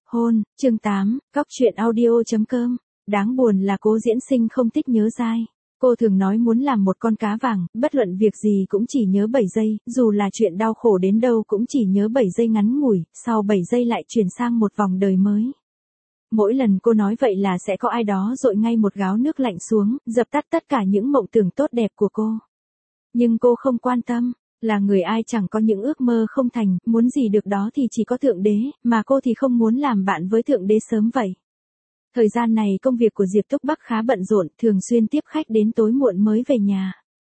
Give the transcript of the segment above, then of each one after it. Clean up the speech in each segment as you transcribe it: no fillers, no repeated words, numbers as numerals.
Hôn, chương 8, Cóc truyện audio.com. Đáng buồn là Cố Diễn Sinh không thích nhớ dai. Cô thường nói muốn làm một con cá vàng, bất luận việc gì cũng chỉ nhớ 7 giây, dù là chuyện đau khổ đến đâu cũng chỉ nhớ 7 giây ngắn ngủi, sau 7 giây lại chuyển sang một vòng đời mới. Mỗi lần cô nói vậy là sẽ có ai đó dội ngay một gáo nước lạnh xuống, dập tắt tất cả những mộng tưởng tốt đẹp của cô. Nhưng cô không quan tâm. Là người ai chẳng có những ước mơ không thành, muốn gì được đó thì chỉ có Thượng Đế, mà cô thì không muốn làm bạn với Thượng Đế sớm vậy. Thời gian này công việc của Diệp Túc Bắc khá bận rộn, thường xuyên tiếp khách đến tối muộn mới về nhà.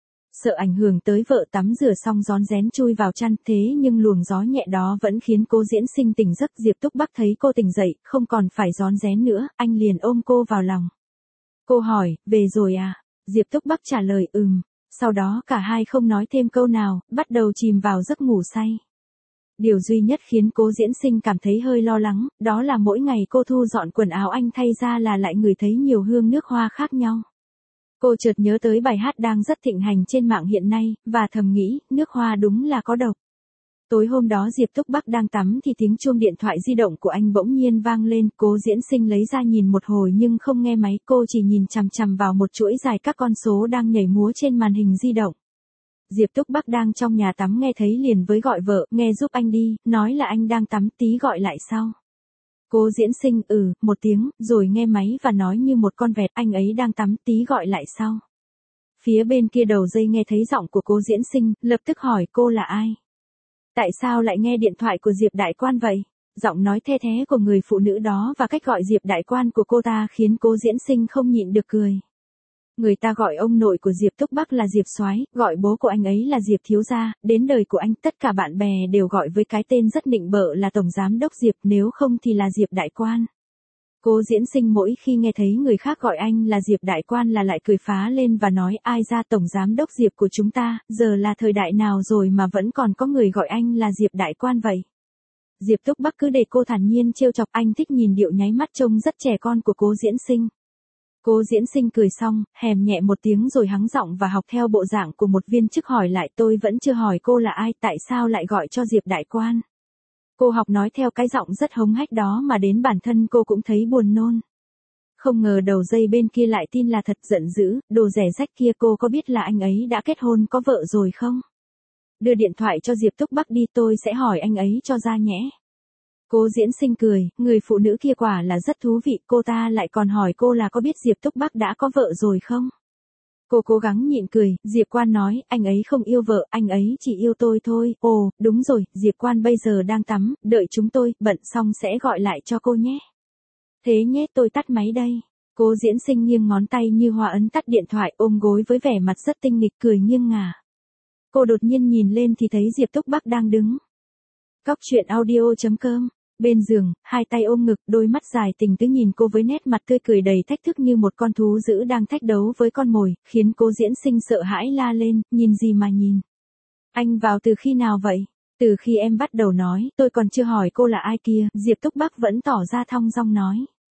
Sợ ảnh hưởng tới vợ tắm rửa xong rón rén chui vào chăn, thế nhưng luồng gió nhẹ đó vẫn khiến Cố Diễn Sinh tỉnh giấc. Diệp Túc Bắc thấy cô tỉnh dậy, không còn phải rón rén nữa, anh liền ôm cô vào lòng. Cô hỏi, về rồi à? Diệp Túc Bắc trả lời Sau đó cả hai không nói thêm câu nào, bắt đầu chìm vào giấc ngủ say. Điều duy nhất khiến Cố Diễn Sinh cảm thấy hơi lo lắng, đó là mỗi ngày cô thu dọn quần áo anh thay ra là lại ngửi thấy nhiều hương nước hoa khác nhau. Cô chợt nhớ tới bài hát đang rất thịnh hành trên mạng hiện nay, và thầm nghĩ, nước hoa đúng là có độc. Tối hôm đó Diệp Túc Bắc đang tắm thì tiếng chuông điện thoại di động của anh bỗng nhiên vang lên, Cố Diễn Sinh lấy ra nhìn một hồi nhưng không nghe máy, cô chỉ nhìn chằm chằm vào một chuỗi dài các con số đang nhảy múa trên màn hình di động. Diệp Túc Bắc đang trong nhà tắm nghe thấy liền với gọi vợ, nghe giúp anh đi, nói là anh đang tắm, tí gọi lại sau. Cố Diễn Sinh một tiếng, rồi nghe máy và nói như một con vẹt, anh ấy đang tắm, tí gọi lại sau. Phía bên kia đầu dây nghe thấy giọng của Cố Diễn Sinh, lập tức hỏi cô là ai? Tại sao lại nghe điện thoại của Diệp Đại Quan vậy? Giọng nói the thé của người phụ nữ đó và cách gọi Diệp Đại Quan của cô ta khiến Cố Diễn Sinh không nhịn được cười. Người ta gọi ông nội của Diệp Túc Bắc là Diệp Soái, gọi bố của anh ấy là Diệp Thiếu Gia, đến đời của anh tất cả bạn bè đều gọi với cái tên rất nịnh bợ là Tổng Giám Đốc Diệp, nếu không thì là Diệp Đại Quan. Cố Diễn Sinh mỗi khi nghe thấy người khác gọi anh là Diệp Đại Quan là lại cười phá lên và nói, ai ra Tổng Giám Đốc Diệp của chúng ta, giờ là thời đại nào rồi mà vẫn còn có người gọi anh là Diệp Đại Quan vậy. Diệp Túc Bắc cứ để cô thản nhiên trêu chọc, anh thích nhìn điệu nháy mắt trông rất trẻ con của Cố Diễn Sinh. Cố Diễn Sinh cười xong, hèm nhẹ một tiếng rồi hắng giọng và học theo bộ dạng của một viên chức hỏi lại, tôi vẫn chưa hỏi cô là ai, tại sao lại gọi cho Diệp Đại Quan. Cô học nói theo cái giọng rất hống hách đó mà đến bản thân cô cũng thấy buồn nôn. Không ngờ đầu dây bên kia lại tin là thật, giận dữ, đồ rẻ rách kia, cô có biết là anh ấy đã kết hôn có vợ rồi không? Đưa điện thoại cho Diệp Túc Bắc đi, tôi sẽ hỏi anh ấy cho ra nhé. Cố Diễn Sinh cười, người phụ nữ kia quả là rất thú vị, cô ta lại còn hỏi cô là có biết Diệp Túc Bắc đã có vợ rồi không? Cô cố gắng nhịn cười, Diệp Quan nói, anh ấy không yêu vợ, anh ấy chỉ yêu tôi thôi. Ồ, đúng rồi, Diệp Quan bây giờ đang tắm, đợi chúng tôi, bận xong sẽ gọi lại cho cô nhé. Thế nhé, tôi tắt máy đây. Cố Diễn Sinh nghiêng ngón tay như hoa ấn tắt điện thoại, ôm gối với vẻ mặt rất tinh nghịch, cười nghiêng ngả. Cô đột nhiên nhìn lên thì thấy Diệp Túc Bắc đang đứng. Cóc truyện audio.com. Bên giường, hai tay ôm ngực, đôi mắt dài tình tứ nhìn cô với nét mặt tươi cười đầy thách thức như một con thú dữ đang thách đấu với con mồi, khiến Cố Diễn Sinh sợ hãi la lên, nhìn gì mà nhìn. Anh vào từ khi nào vậy? Từ khi em bắt đầu nói, tôi còn chưa hỏi cô là ai kia, Diệp Túc Bắc vẫn tỏ ra thong dong nói.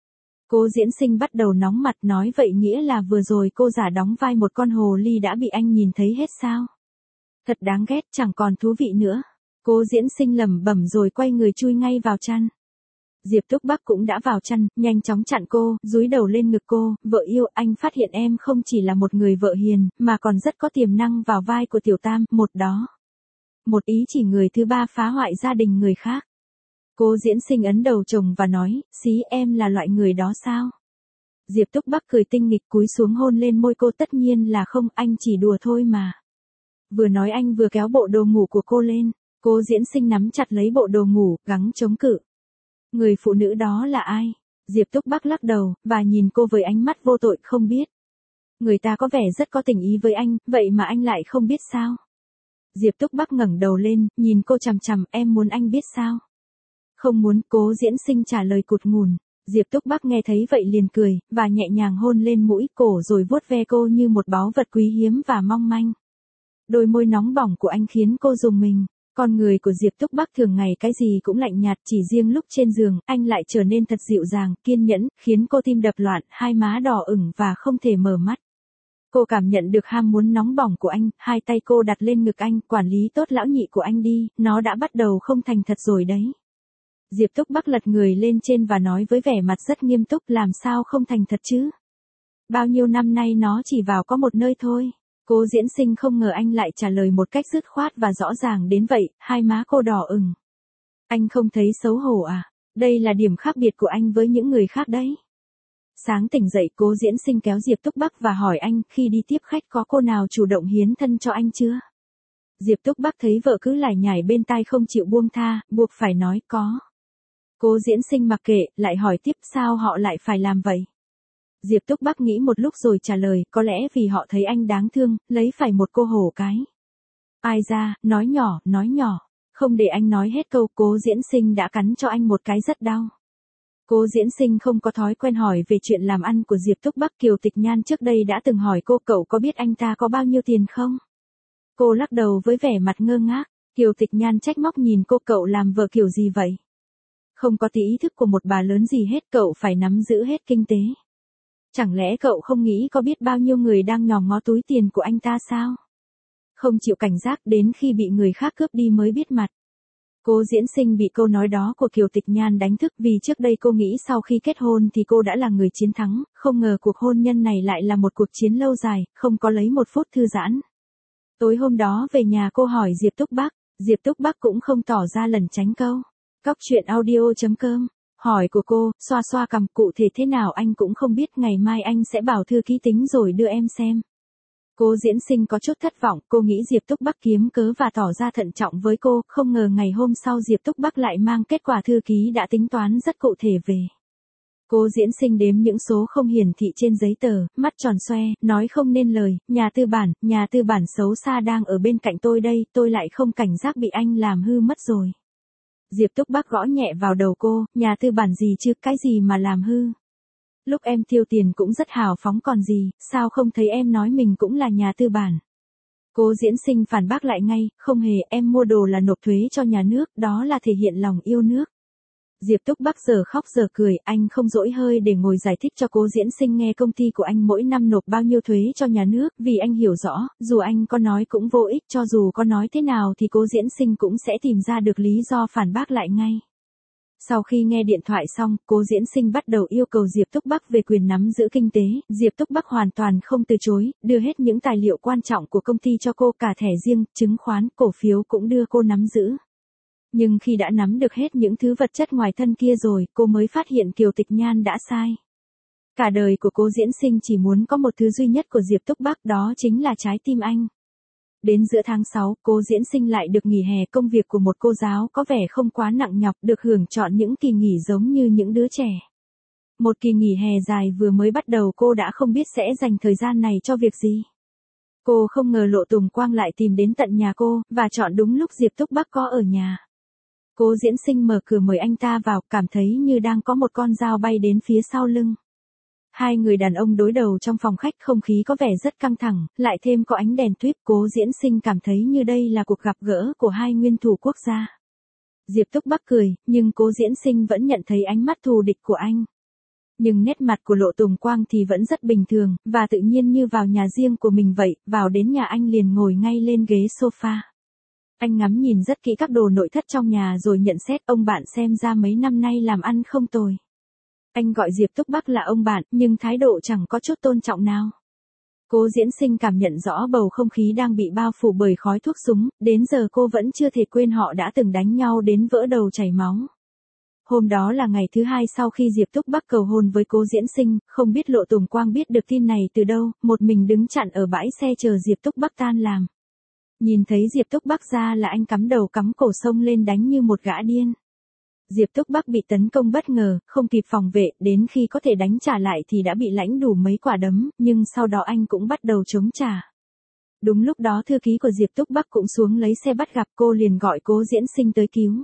Cố Diễn Sinh bắt đầu nóng mặt, nói vậy nghĩa là vừa rồi cô giả đóng vai một con hồ ly đã bị anh nhìn thấy hết sao? Thật đáng ghét, chẳng còn thú vị nữa. Cố Diễn Sinh lẩm bẩm rồi quay người chui ngay vào chăn. Diệp Túc Bắc cũng đã vào chăn, nhanh chóng chặn cô, dúi đầu lên ngực cô, vợ yêu, anh phát hiện em không chỉ là một người vợ hiền, mà còn rất có tiềm năng vào vai của Tiểu Tam, một đó. Một ý chỉ người thứ ba phá hoại gia đình người khác. Cố Diễn Sinh ấn đầu chồng và nói, xí em là loại người đó sao? Diệp Túc Bắc cười tinh nghịch cúi xuống hôn lên môi cô, tất nhiên là không, anh chỉ đùa thôi mà. Vừa nói anh vừa kéo bộ đồ ngủ của cô lên. Cố Diễn Sinh nắm chặt lấy bộ đồ ngủ, gắng chống cự. Người phụ nữ đó là ai? Diệp Túc Bắc lắc đầu, và nhìn cô với ánh mắt vô tội, không biết. Người ta có vẻ rất có tình ý với anh, vậy mà anh lại không biết sao? Diệp Túc Bắc ngẩng đầu lên, nhìn cô chằm chằm, em muốn anh biết sao? Không muốn, Cố Diễn Sinh trả lời cụt ngùn. Diệp Túc Bắc nghe thấy vậy liền cười, và nhẹ nhàng hôn lên mũi cổ rồi vuốt ve cô như một báu vật quý hiếm và mong manh. Đôi môi nóng bỏng của anh khiến cô rùng mình. Con người của Diệp Túc Bắc thường ngày cái gì cũng lạnh nhạt, chỉ riêng lúc trên giường, anh lại trở nên thật dịu dàng, kiên nhẫn, khiến cô tim đập loạn, hai má đỏ ửng và không thể mở mắt. Cô cảm nhận được ham muốn nóng bỏng của anh, hai tay cô đặt lên ngực anh, quản lý tốt lão nhị của anh đi, nó đã bắt đầu không thành thật rồi đấy. Diệp Túc Bắc lật người lên trên và nói với vẻ mặt rất nghiêm túc, làm sao không thành thật chứ? Bao nhiêu năm nay nó chỉ vào có một nơi thôi. Cố Diễn Sinh không ngờ anh lại trả lời một cách dứt khoát và rõ ràng đến vậy, hai má cô đỏ ửng. Anh không thấy xấu hổ à? Đây là điểm khác biệt của anh với những người khác đấy. Sáng tỉnh dậy, Cố Diễn Sinh kéo Diệp Túc Bắc và hỏi anh, khi đi tiếp khách có cô nào chủ động hiến thân cho anh chưa? Diệp Túc Bắc thấy vợ cứ lải nhải bên tai không chịu buông tha, buộc phải nói có. Cố Diễn Sinh mặc kệ, lại hỏi tiếp, sao họ lại phải làm vậy? Diệp Túc Bắc nghĩ một lúc rồi trả lời, có lẽ vì họ thấy anh đáng thương, lấy phải một cô hổ cái. Ai ra, nói nhỏ, không để anh nói hết câu, Cố Diễn Sinh đã cắn cho anh một cái rất đau. Cố Diễn Sinh không có thói quen hỏi về chuyện làm ăn của Diệp Túc Bắc. Kiều Tịch Nhan trước đây đã từng hỏi cô, cậu có biết anh ta có bao nhiêu tiền không? Cô lắc đầu với vẻ mặt ngơ ngác. Kiều Tịch Nhan trách móc nhìn cô, cậu làm vợ kiểu gì vậy? Không có tí ý thức của một bà lớn gì hết, cậu phải nắm giữ hết kinh tế. Chẳng lẽ cậu không nghĩ có biết bao nhiêu người đang nhòm ngó túi tiền của anh ta sao? Không chịu cảnh giác, đến khi bị người khác cướp đi mới biết mặt. Cố Diễn Sinh bị câu nói đó của Kiều Tịch Nhan đánh thức, vì trước đây cô nghĩ sau khi kết hôn thì cô đã là người chiến thắng, không ngờ cuộc hôn nhân này lại là một cuộc chiến lâu dài, không có lấy một phút thư giãn. Tối hôm đó về nhà cô hỏi Diệp Túc Bắc cũng không tỏ ra lẩn tránh câu. Cóc truyện audio.com. Hỏi của cô, xoa xoa cằm, cụ thể thế nào anh cũng không biết, ngày mai anh sẽ bảo thư ký tính rồi đưa em xem. Cố Diễn Sinh có chút thất vọng, cô nghĩ Diệp Túc Bắc kiếm cớ và tỏ ra thận trọng với cô, không ngờ ngày hôm sau Diệp Túc Bắc lại mang kết quả thư ký đã tính toán rất cụ thể về. Cố Diễn Sinh đếm những số không hiển thị trên giấy tờ, mắt tròn xoe, nói không nên lời, nhà tư bản xấu xa đang ở bên cạnh tôi đây, tôi lại không cảnh giác bị anh làm hư mất rồi. Diệp Túc Bắc gõ nhẹ vào đầu cô, nhà tư bản gì chứ, cái gì mà làm hư? Lúc em tiêu tiền cũng rất hào phóng còn gì, sao không thấy em nói mình cũng là nhà tư bản? Cố Diễn Sinh phản bác lại ngay, không hề, em mua đồ là nộp thuế cho nhà nước, đó là thể hiện lòng yêu nước. Diệp Túc Bắc giờ khóc giờ cười, anh không dỗi hơi để ngồi giải thích cho Cố Diễn Sinh nghe công ty của anh mỗi năm nộp bao nhiêu thuế cho nhà nước, vì anh hiểu rõ, dù anh có nói cũng vô ích, cho dù có nói thế nào thì Cố Diễn Sinh cũng sẽ tìm ra được lý do phản bác lại ngay. Sau khi nghe điện thoại xong, Cố Diễn Sinh bắt đầu yêu cầu Diệp Túc Bắc về quyền nắm giữ kinh tế, Diệp Túc Bắc hoàn toàn không từ chối, đưa hết những tài liệu quan trọng của công ty cho cô, cả thẻ riêng, chứng khoán, cổ phiếu cũng đưa cô nắm giữ. Nhưng khi đã nắm được hết những thứ vật chất ngoài thân kia rồi, cô mới phát hiện Kiều Tịch Nhan đã sai. Cả đời của Cố Diễn Sinh chỉ muốn có một thứ duy nhất của Diệp Túc Bắc, đó chính là trái tim anh. Đến giữa tháng 6, Cố Diễn Sinh lại được nghỉ hè, công việc của một cô giáo có vẻ không quá nặng nhọc, được hưởng chọn những kỳ nghỉ giống như những đứa trẻ. Một kỳ nghỉ hè dài vừa mới bắt đầu cô đã không biết sẽ dành thời gian này cho việc gì. Cô không ngờ Lộ Tùng Quang lại tìm đến tận nhà cô, và chọn đúng lúc Diệp Túc Bắc có ở nhà. Cố Diễn Sinh mở cửa mời anh ta vào, cảm thấy như đang có một con dao bay đến phía sau lưng. Hai người đàn ông đối đầu trong phòng khách, không khí có vẻ rất căng thẳng, lại thêm có ánh đèn tuyết, Cố Diễn Sinh cảm thấy như đây là cuộc gặp gỡ của hai nguyên thủ quốc gia. Diệp Túc Bắc cười, nhưng Cố Diễn Sinh vẫn nhận thấy ánh mắt thù địch của anh. Nhưng nét mặt của Lộ Tùng Quang thì vẫn rất bình thường, và tự nhiên như vào nhà riêng của mình vậy, vào đến nhà anh liền ngồi ngay lên ghế sofa. Anh ngắm nhìn rất kỹ các đồ nội thất trong nhà rồi nhận xét, ông bạn xem ra mấy năm nay làm ăn không tồi. Anh gọi Diệp Túc Bắc là ông bạn, nhưng thái độ chẳng có chút tôn trọng nào. Cố Diễn Sinh cảm nhận rõ bầu không khí đang bị bao phủ bởi khói thuốc súng, đến giờ cô vẫn chưa thể quên họ đã từng đánh nhau đến vỡ đầu chảy máu. Hôm đó là ngày thứ hai sau khi Diệp Túc Bắc cầu hôn với Cố Diễn Sinh, không biết Lộ Tùng Quang biết được tin này từ đâu, một mình đứng chặn ở bãi xe chờ Diệp Túc Bắc tan làm. Nhìn thấy Diệp Túc Bắc ra là anh cắm đầu cắm cổ xông lên đánh như một gã điên. Diệp Túc Bắc bị tấn công bất ngờ, không kịp phòng vệ, đến khi có thể đánh trả lại thì đã bị lãnh đủ mấy quả đấm, nhưng sau đó anh cũng bắt đầu chống trả. Đúng lúc đó thư ký của Diệp Túc Bắc cũng xuống lấy xe bắt gặp, cô liền gọi Cố Diễn Sinh tới cứu.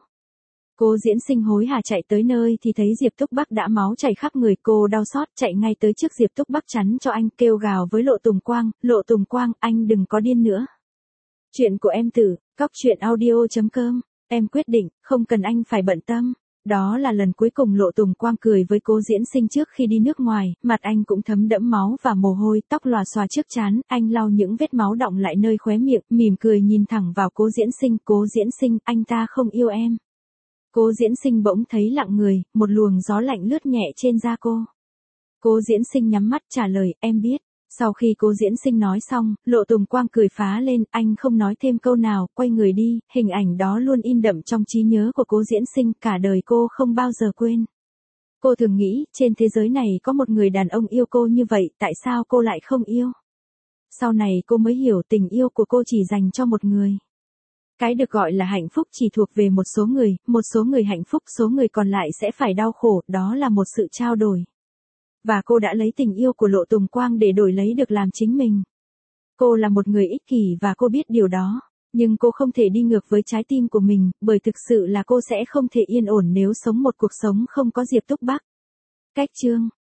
Cố Diễn Sinh hối hả chạy tới nơi thì thấy Diệp Túc Bắc đã máu chảy khắp người, cô đau xót chạy ngay tới trước Diệp Túc Bắc chắn cho anh, kêu gào với Lộ Tùng Quang, anh đừng có điên nữa. Chuyện của em Tử, cóc truyện audio.com, em quyết định, không cần anh phải bận tâm. Đó là lần cuối cùng Lộ Tùng Quang cười với Cố Diễn Sinh trước khi đi nước ngoài, mặt anh cũng thấm đẫm máu và mồ hôi, tóc lòa xòa trước trán, anh lau những vết máu đọng lại nơi khóe miệng, mỉm cười nhìn thẳng vào Cố Diễn Sinh, Cố Diễn Sinh, anh ta không yêu em. Cố Diễn Sinh bỗng thấy lặng người, một luồng gió lạnh lướt nhẹ trên da cô. Cố Diễn Sinh nhắm mắt trả lời, em biết. Sau khi Cố Diễn Sinh nói xong, Lộ Tùng Quang cười phá lên, anh không nói thêm câu nào, quay người đi, hình ảnh đó luôn in đậm trong trí nhớ của Cố Diễn Sinh, cả đời cô không bao giờ quên. Cô thường nghĩ, trên thế giới này có một người đàn ông yêu cô như vậy, tại sao cô lại không yêu? Sau này cô mới hiểu tình yêu của cô chỉ dành cho một người. Cái được gọi là hạnh phúc chỉ thuộc về một số người hạnh phúc, số người còn lại sẽ phải đau khổ, đó là một sự trao đổi. Và cô đã lấy tình yêu của Lộ Tùng Quang để đổi lấy được làm chính mình. Cô là một người ích kỷ và cô biết điều đó, nhưng cô không thể đi ngược với trái tim của mình, bởi thực sự là cô sẽ không thể yên ổn nếu sống một cuộc sống không có Diệp Túc Bắc. Cách chương